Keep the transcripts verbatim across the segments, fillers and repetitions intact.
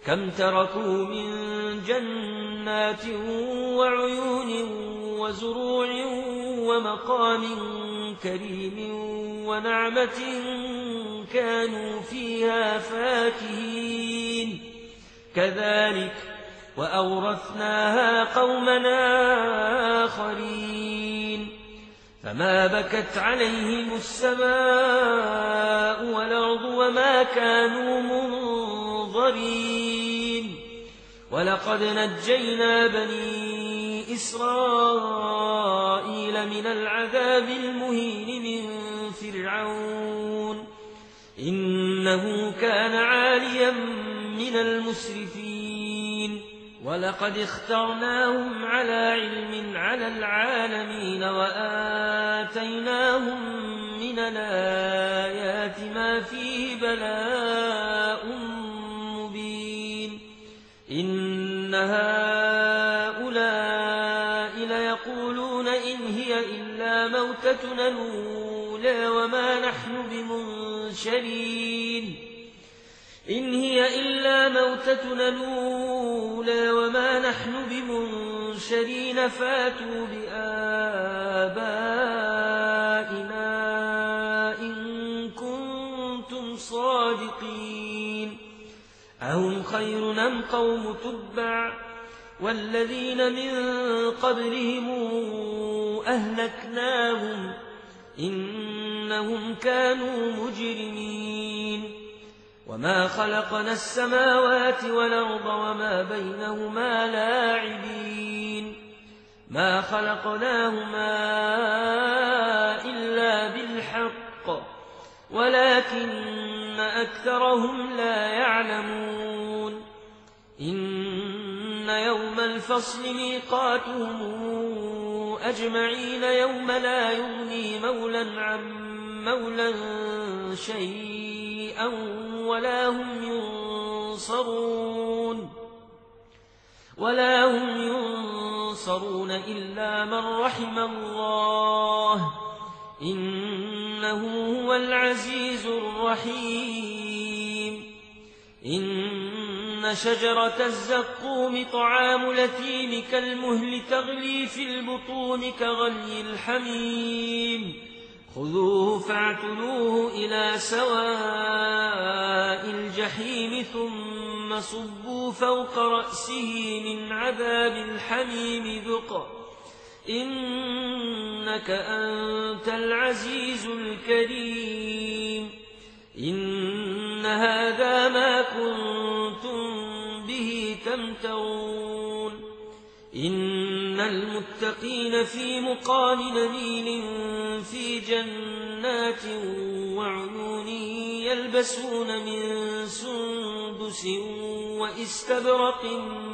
كم تركوا من جنات وعيون وزروع ومقام كريم ونعمة كانوا فيها فاكهين كذلك وأورثناها قومنا آخرين فما بكت عليهم السماء والأرض وما كانوا منظرين ولقد نجينا بني إسرائيل من العذاب المهين من فرعون إنه كان عاليا من المسرفين ولقد اخترناهم على علم على العالمين وآتيناهم من الآيات ما فيه بلاء مبين إن هؤلاء ليقولون إن هي إلا موتتنا الأولى وما نحن بمنشرين إن هي إلا موتتنا الأولى وما نحن بمنشرين فاتوا بآبائنا إن كنتم صادقين أهم خير أم قوم تبع والذين من قبلهم أهلكناهم إنهم كانوا مجرمين وما خلقنا السماوات والأرض وما بينهما لاعبين ما خلقناهما إلا بالحق ولكن أكثرهم لا يعلمون إن يوم الفصل ميقاتهم أجمعين يوم لا يغني مولا عن مولا شيئا ولا هم ينصرون ولا هم ينصرون إلا من رحم الله إنه هو العزيز الرحيم إن شجرة الزقوم طعام الأثيم كالمهل تغلي في البطون كغلي الحميم خذوه فاعتلوه إلى سواء الجحيم ثم صبوا فوق رأسه من عذاب الحميم ذق إنك أنت العزيز الكريم إن هذا ما كنتم به تمترون إن المتقين في مقام نميل في جنات وعيون يلبسون من سندس واستبرق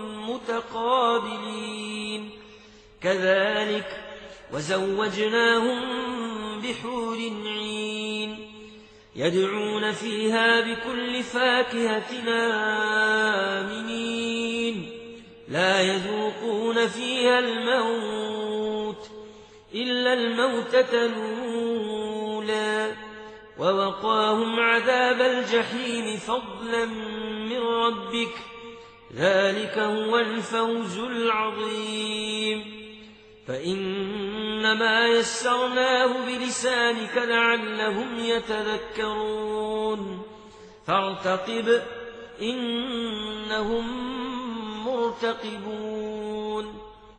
متقابلين كذلك وزوجناهم بحور عين يدعون فيها بكل فاكهة آمنين لا يذوقون فيها الموت إلا الموتة الأولى ووقاهم عذاب الجحيم فضلا من ربك ذلك هو الفوز العظيم فإنما يسرناه بلسانك لعلهم يتذكرون فارتقب إنهم مرتقبون